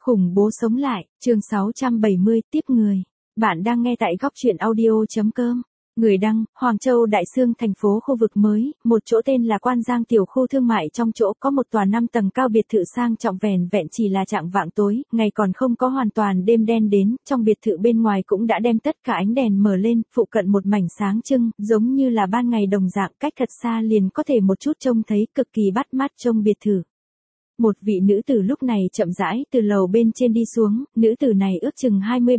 Khủng bố sống lại, chương 670, tiếp người. Bạn đang nghe tại góc truyện audio.com. Người đăng, Hoàng Châu Đại Xương thành phố khu vực mới, một chỗ tên là Quan Giang tiểu khu thương mại trong chỗ có một tòa 5 tầng cao biệt thự sang trọng vẻn vẹn chỉ là chạng vạng tối, ngày còn không có hoàn toàn đêm đen đến, trong biệt thự bên ngoài cũng đã đem tất cả ánh đèn mở lên, phụ cận một mảnh sáng trưng, giống như là ban ngày đồng dạng, cách thật xa liền có thể một chút trông thấy, cực kỳ bắt mắt trong biệt thự. Một vị nữ tử lúc này chậm rãi từ lầu bên trên đi xuống, nữ tử này ước chừng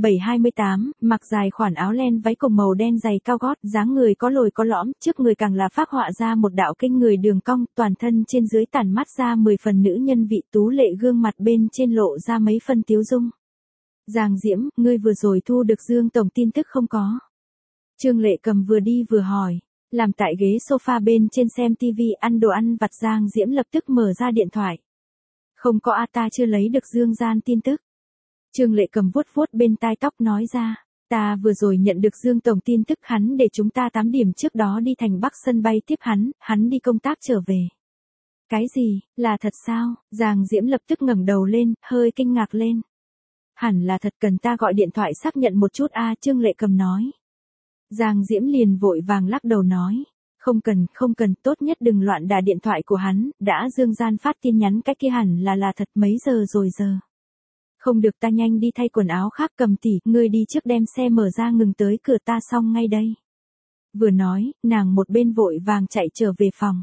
27-28, mặc dài khoản áo len váy cùng màu đen dày cao gót, dáng người có lồi có lõm, trước người càng là phác họa ra một đạo kinh người đường cong, toàn thân trên dưới tản mắt ra 10 phần nữ nhân vị tú lệ gương mặt bên trên lộ ra mấy phân tiếu dung. Giang Diễm, ngươi vừa rồi thu được Dương tổng tin tức không có? Trương Lệ Cầm vừa đi vừa hỏi. Làm tại ghế sofa bên trên xem tivi ăn đồ ăn vặt, Giang Diễm lập tức mở ra điện thoại. Không có ta chưa lấy được Dương Gian tin tức. Trương Lệ Cầm vuốt vuốt bên tai tóc nói ra, ta vừa rồi nhận được Dương tổng tin tức, hắn để chúng ta 8 điểm trước đó đi thành Bắc sân bay tiếp hắn đi công tác trở về. Cái gì, là thật sao? Giang Diễm lập tức ngẩng đầu lên, hơi kinh ngạc lên. Hẳn là thật, cần ta gọi điện thoại xác nhận một chút Trương Lệ Cầm nói. Giang Diễm liền vội vàng lắc đầu nói. Không cần, tốt nhất đừng loạn đả điện thoại của hắn, đã Dương Gian phát tin nhắn cái kia hẳn là thật, mấy giờ rồi giờ. Không được, ta nhanh đi thay quần áo khác, Cầm tỷ, ngươi đi trước đem xe mở ra ngừng tới cửa ta xong ngay đây. Vừa nói, nàng một bên vội vàng chạy trở về phòng.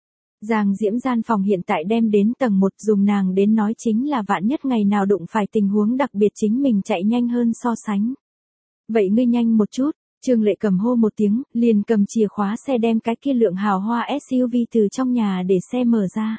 Giang Diễm gian phòng hiện tại đem đến tầng 1, dùng nàng đến nói chính là vạn nhất ngày nào đụng phải tình huống đặc biệt chính mình chạy nhanh hơn so sánh. Vậy ngươi nhanh một chút. Trương Lệ Cầm hô một tiếng, liền cầm chìa khóa xe đem cái kia lượng hào hoa SUV từ trong nhà để xe mở ra.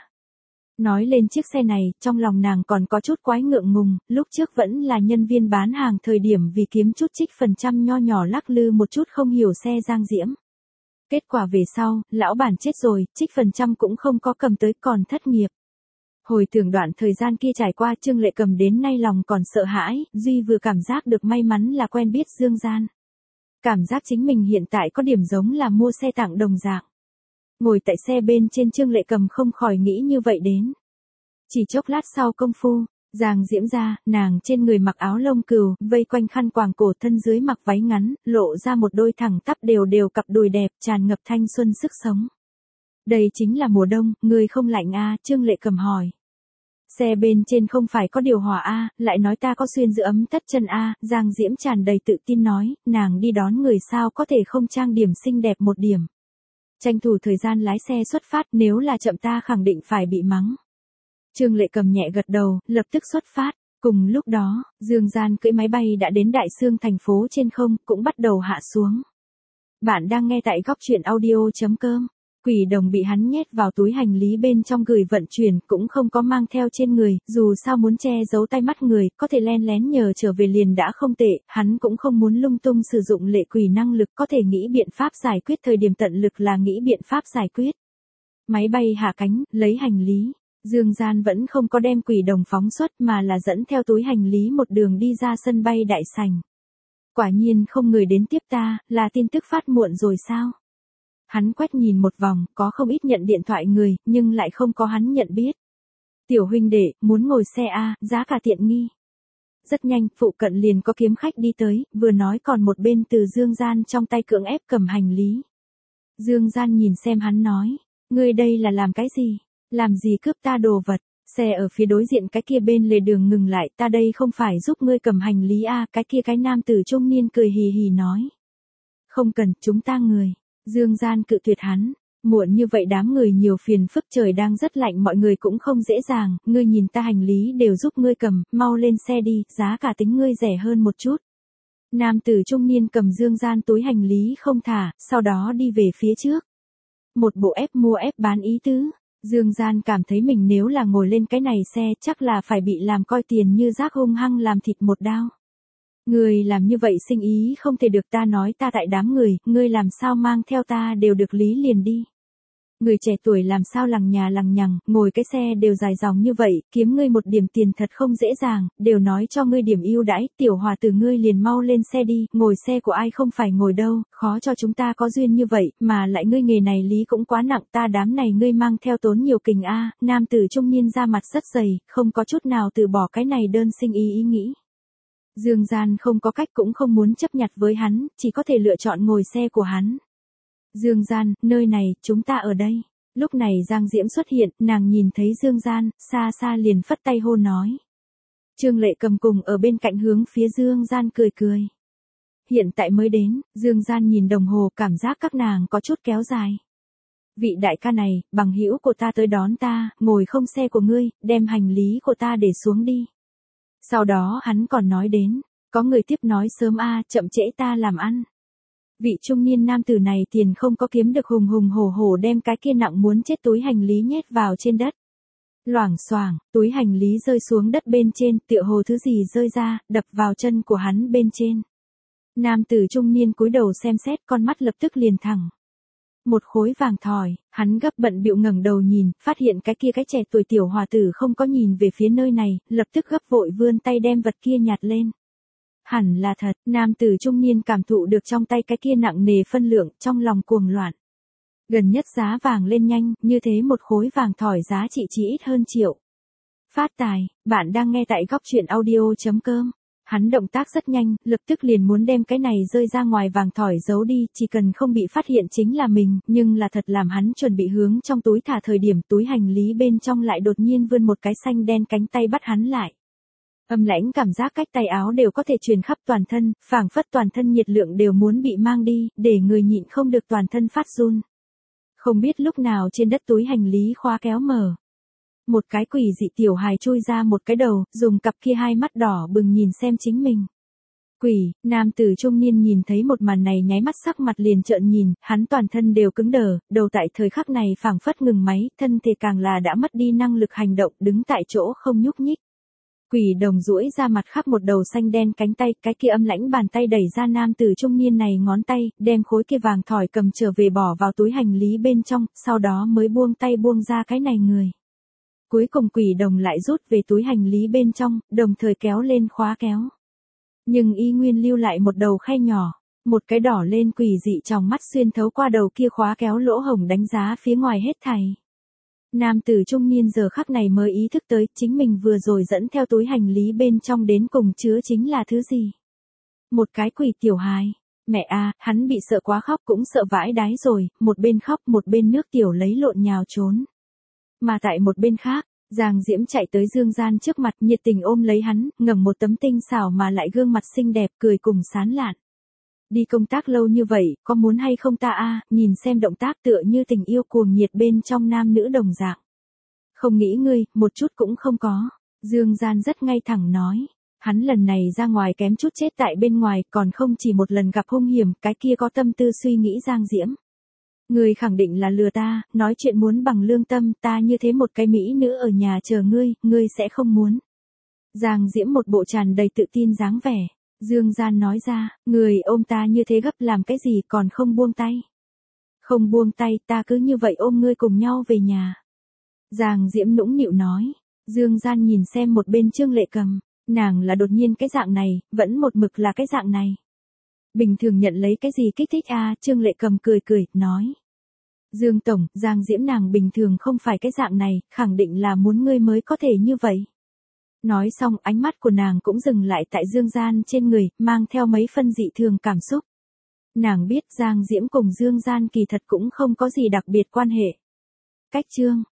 Nói lên chiếc xe này, trong lòng nàng còn có chút quái ngượng ngùng, lúc trước vẫn là nhân viên bán hàng thời điểm vì kiếm chút trích phần trăm nho nhỏ lắc lư một chút không hiểu xe Giang Diễm. Kết quả về sau, lão bản chết rồi, trích phần trăm cũng không có cầm tới, còn thất nghiệp. Hồi tưởng đoạn thời gian kia trải qua, Trương Lệ Cầm đến nay lòng còn sợ hãi, duy vừa cảm giác được may mắn là quen biết Dương Gian. Cảm giác chính mình hiện tại có điểm giống là mua xe tặng đồng dạng. Ngồi tại xe bên trên, Trương Lệ Cầm không khỏi nghĩ như vậy đến. Chỉ chốc lát sau công phu, Giang Diễm ra, nàng trên người mặc áo lông cừu, vây quanh khăn quàng cổ, thân dưới mặc váy ngắn, lộ ra một đôi thẳng tắp đều cặp đùi đẹp, tràn ngập thanh xuân sức sống. Đây chính là mùa đông, ngươi không lạnh Trương Lệ Cầm hỏi. Xe bên trên không phải có điều hòa lại nói ta có xuyên giữ ấm tất chân Giang Diễm tràn đầy tự tin nói, nàng đi đón người sao có thể không trang điểm xinh đẹp một điểm. Tranh thủ thời gian lái xe xuất phát, nếu là chậm ta khẳng định phải bị mắng. Trương Lệ Cầm nhẹ gật đầu, lập tức xuất phát. Cùng lúc đó, Dương Gian cưỡi máy bay đã đến Đại Xương thành phố trên không, cũng bắt đầu hạ xuống. Bạn đang nghe tại góc truyện audio.com. Quỷ đồng bị hắn nhét vào túi hành lý bên trong gửi vận chuyển, cũng không có mang theo trên người, dù sao muốn che giấu tay mắt người, có thể len lén nhờ trở về liền đã không tệ, hắn cũng không muốn lung tung sử dụng lệ quỷ năng lực, có thể nghĩ biện pháp giải quyết, thời điểm tận lực là nghĩ biện pháp giải quyết. Máy bay hạ cánh, lấy hành lý, Dương Gian vẫn không có đem quỷ đồng phóng xuất mà là dẫn theo túi hành lý một đường đi ra sân bay Đại Sảnh. Quả nhiên không người đến tiếp ta, là tin tức phát muộn rồi sao? Hắn quét nhìn một vòng, có không ít nhận điện thoại người, nhưng lại không có hắn nhận biết. Tiểu huynh đệ, muốn ngồi xe giá cả tiện nghi. Rất nhanh, phụ cận liền có kiếm khách đi tới, vừa nói còn một bên từ Dương Gian trong tay cưỡng ép cầm hành lý. Dương Gian nhìn xem hắn nói, ngươi đây là làm cái gì? Làm gì cướp ta đồ vật? Xe ở phía đối diện cái kia bên lề đường ngừng lại, ta đây không phải giúp ngươi cầm hành lý cái nam tử trung niên cười hì hì nói. Không cần, chúng ta người. Dương Gian cự tuyệt hắn, muộn như vậy đám người nhiều phiền phức, trời đang rất lạnh, mọi người cũng không dễ dàng, ngươi nhìn ta hành lý đều giúp ngươi cầm, mau lên xe đi, giá cả tính ngươi rẻ hơn một chút. Nam tử trung niên cầm Dương Gian túi hành lý không thả, sau đó đi về phía trước. Một bộ ép mua ép bán ý tứ, Dương Gian cảm thấy mình nếu là ngồi lên cái này xe chắc là phải bị làm coi tiền như rác, hung hăng làm thịt một đao. Ngươi làm như vậy sinh ý không thể được, ta nói ta tại đám người, ngươi làm sao mang theo ta đều được lý liền đi. Người trẻ tuổi làm sao lằng nhà lằng nhằng, ngồi cái xe đều dài dòng như vậy, kiếm ngươi một điểm tiền thật không dễ dàng, đều nói cho ngươi điểm ưu đãi, tiểu hòa tử ngươi liền mau lên xe đi, ngồi xe của ai không phải ngồi đâu, khó cho chúng ta có duyên như vậy, mà lại ngươi nghề này lý cũng quá nặng, ta đám này ngươi mang theo tốn nhiều kình a. Nam tử trung niên ra mặt rất dày, không có chút nào từ bỏ cái này đơn sinh ý nghĩ. Dương Gian không có cách cũng không muốn chấp nhặt với hắn, chỉ có thể lựa chọn ngồi xe của hắn. Dương Gian, nơi này, chúng ta ở đây. Lúc này Giang Diễm xuất hiện, nàng nhìn thấy Dương Gian, xa xa liền phất tay hô nói. Trương Lệ Cầm cùng ở bên cạnh hướng phía Dương Gian cười cười. Hiện tại mới đến, Dương Gian nhìn đồng hồ cảm giác các nàng có chút kéo dài. Vị đại ca này, bằng hữu của ta tới đón ta, ngồi không xe của ngươi, đem hành lý của ta để xuống đi. Sau đó hắn còn nói đến, có người tiếp nói sớm chậm trễ ta làm ăn. Vị trung niên nam tử này tiền không có kiếm được hùng hùng hổ hổ đem cái kia nặng muốn chết túi hành lý nhét vào trên đất. Loảng xoảng, túi hành lý rơi xuống đất bên trên, tựa hồ thứ gì rơi ra, đập vào chân của hắn bên trên. Nam tử trung niên cúi đầu xem xét, con mắt lập tức liền thẳng. Một khối vàng thỏi, hắn gấp bận bịu ngẩng đầu nhìn, phát hiện cái kia cái trẻ tuổi tiểu hòa tử không có nhìn về phía nơi này, lập tức gấp vội vươn tay đem vật kia nhặt lên. Hẳn là thật, nam tử trung niên cảm thụ được trong tay cái kia nặng nề phân lượng, trong lòng cuồng loạn. Gần nhất giá vàng lên nhanh, như thế một khối vàng thỏi giá trị chỉ ít hơn triệu. Phát tài, bạn đang nghe tại góc truyện audio.com. Hắn động tác rất nhanh, lập tức liền muốn đem cái này rơi ra ngoài vàng thỏi giấu đi, chỉ cần không bị phát hiện chính là mình, nhưng là thật làm hắn chuẩn bị hướng trong túi thả thời điểm túi hành lý bên trong lại đột nhiên vươn một cái xanh đen cánh tay bắt hắn lại. Âm lãnh cảm giác cách tay áo đều có thể truyền khắp toàn thân, phảng phất toàn thân nhiệt lượng đều muốn bị mang đi, để người nhịn không được toàn thân phát run. Không biết lúc nào trên đất túi hành lý khóa kéo mở. Một cái quỷ dị tiểu hài chui ra một cái đầu, dùng cặp kia hai mắt đỏ bừng nhìn xem chính mình. Quỷ, nam tử trung niên nhìn thấy một màn này nháy mắt sắc mặt liền trợn nhìn, hắn toàn thân đều cứng đờ, đầu tại thời khắc này phảng phất ngừng máy, thân thể càng là đã mất đi năng lực hành động, đứng tại chỗ không nhúc nhích. Quỷ đồng duỗi ra mặt khắp một đầu xanh đen cánh tay, cái kia âm lãnh bàn tay đẩy ra nam tử trung niên này ngón tay, đem khối kia vàng thỏi cầm trở về bỏ vào túi hành lý bên trong, sau đó mới buông tay buông ra cái này người. Cuối cùng quỷ đồng lại rút về túi hành lý bên trong, đồng thời kéo lên khóa kéo. Nhưng y nguyên lưu lại một đầu khe nhỏ, một cái đỏ lên quỷ dị trong mắt xuyên thấu qua đầu kia khóa kéo lỗ hổng đánh giá phía ngoài hết thảy. Nam tử trung niên giờ khắc này mới ý thức tới chính mình vừa rồi dẫn theo túi hành lý bên trong đến cùng chứa chính là thứ gì. Một cái quỷ tiểu hài. Mẹ hắn bị sợ quá khóc cũng sợ vãi đái rồi, một bên khóc một bên nước tiểu lấy lộn nhào trốn. Mà tại một bên khác, Giang Diễm chạy tới Dương Gian trước mặt nhiệt tình ôm lấy hắn, ngẩng một tấm tinh xảo mà lại gương mặt xinh đẹp cười cùng sán lạn. Đi công tác lâu như vậy, có muốn hay không ta nhìn xem động tác tựa như tình yêu cuồng nhiệt bên trong nam nữ đồng dạng. Không nghĩ ngươi, một chút cũng không có. Dương Gian rất ngay thẳng nói. Hắn lần này ra ngoài kém chút chết tại bên ngoài, còn không chỉ một lần gặp hung hiểm, cái kia có tâm tư suy nghĩ Giang Diễm. Ngươi khẳng định là lừa ta, nói chuyện muốn bằng lương tâm, ta như thế một cái mỹ nữ ở nhà chờ ngươi sẽ không muốn. Giang Diễm một bộ tràn đầy tự tin dáng vẻ. Dương Gian nói ra, người ôm ta như thế gấp làm cái gì còn không buông tay. Không buông tay ta cứ như vậy ôm ngươi cùng nhau về nhà. Giang Diễm nũng nịu nói. Dương Gian nhìn xem một bên Trương Lệ Cầm, nàng là đột nhiên cái dạng này, vẫn một mực là cái dạng này. Bình thường nhận lấy cái gì kích thích Trương Lệ Cầm cười cười, nói. Dương Tổng, Giang Diễm nàng bình thường không phải cái dạng này, khẳng định là muốn ngươi mới có thể như vậy. Nói xong ánh mắt của nàng cũng dừng lại tại Dương Gian trên người, mang theo mấy phân dị thường cảm xúc. Nàng biết Giang Diễm cùng Dương Gian kỳ thật cũng không có gì đặc biệt quan hệ. Cách chương